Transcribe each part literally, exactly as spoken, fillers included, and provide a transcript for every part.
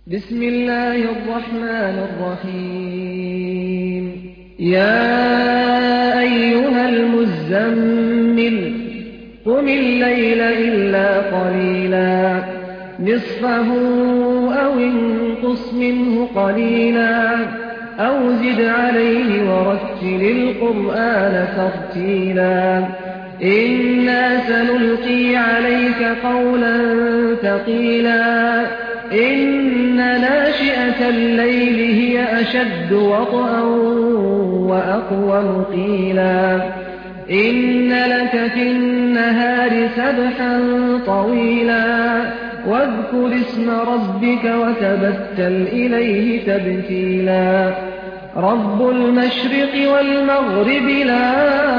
بسم الله الرحمن الرحيم يا أيها المزمل قم الليل إلا قليلا نصفه أو انقص منه قليلا أو زد عليه ورتل القرآن ترتيلا إنا سنلقي عليك قولا ثقيلا إن ناشئة الليل هي أشد وطئا وأقوم قيلا إن لك في النهار سبحا طويلا واذكر اسم ربك وتبتل إليه تبتيلا رب المشرق والمغرب لا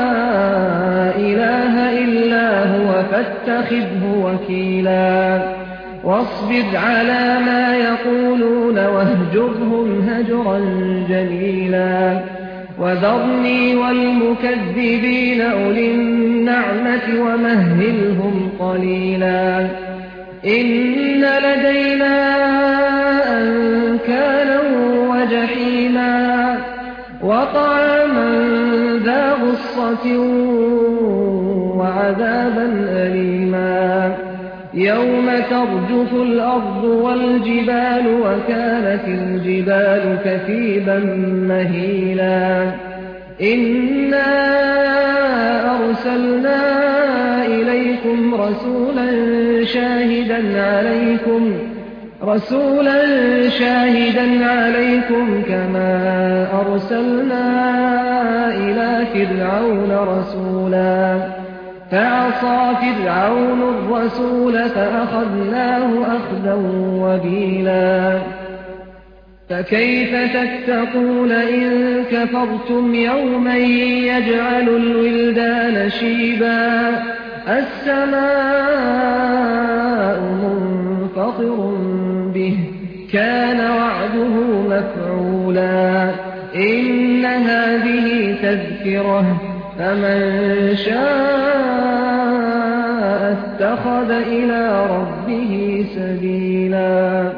إله إلا هو فاتخذه وكيلا واصبر على ما يقولون واهجرهم هجرا جميلا وذرني والمكذبين أولي النعمة ومهلهم قليلا إن لدينا أنكالا وجحيما وطعاما ذا غصة وعذابا أليما يوم ترجف الأرض والجبال وكانت الجبال كثيبا مهيلا إنا أرسلنا إليكم رسولا شاهدا عليكم رسولا شاهدا عليكم كما أرسلنا إلى فرعون رسولا فعصى فرعون الرسول فأخذناه أخذا وبيلا فكيف تتقون إن كفرتم يوما يجعل الولدان شيبا السماء منفطر به كان وعده مفعولا إن هذه تذكرة فمن شاء اتخذ إلى ربه سبيلا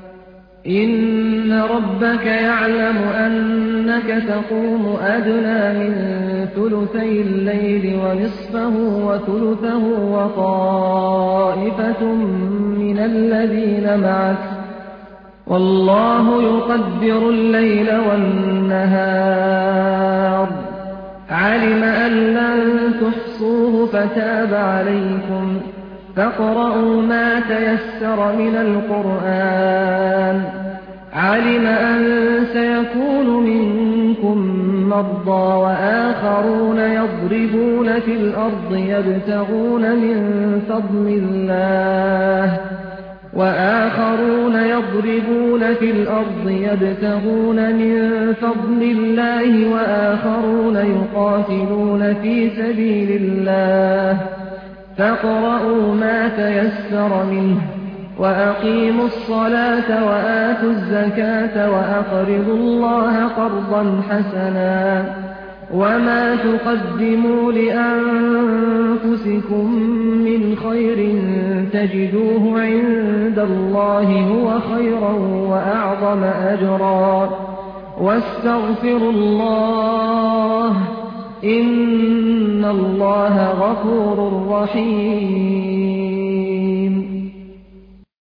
إن ربك يعلم أنك تقوم أدنى من ثلثي الليل ونصفه وثلثه وطائفة من الذين معك والله يقدر الليل والنهار علم أن لن تحصوه فتاب عليكم فاقرؤوا ما تيسر من القرآن علم أن سيكون منكم مرضى وآخرون يضربون في الأرض يبتغون من فضل الله وآخرون يضربون في الأرض يبتغون من فضل الله وآخرون يقاتلون في سبيل الله فاقرؤوا ما تيسر منه وأقيموا الصلاة وآتوا الزكاة وأقرضوا الله قرضا حسنا وما تقدموا لأنفسكم من خير تجدوه عند الله هو خيرا وأعظم أجرا واستغفروا الله إن الله غفور رحيم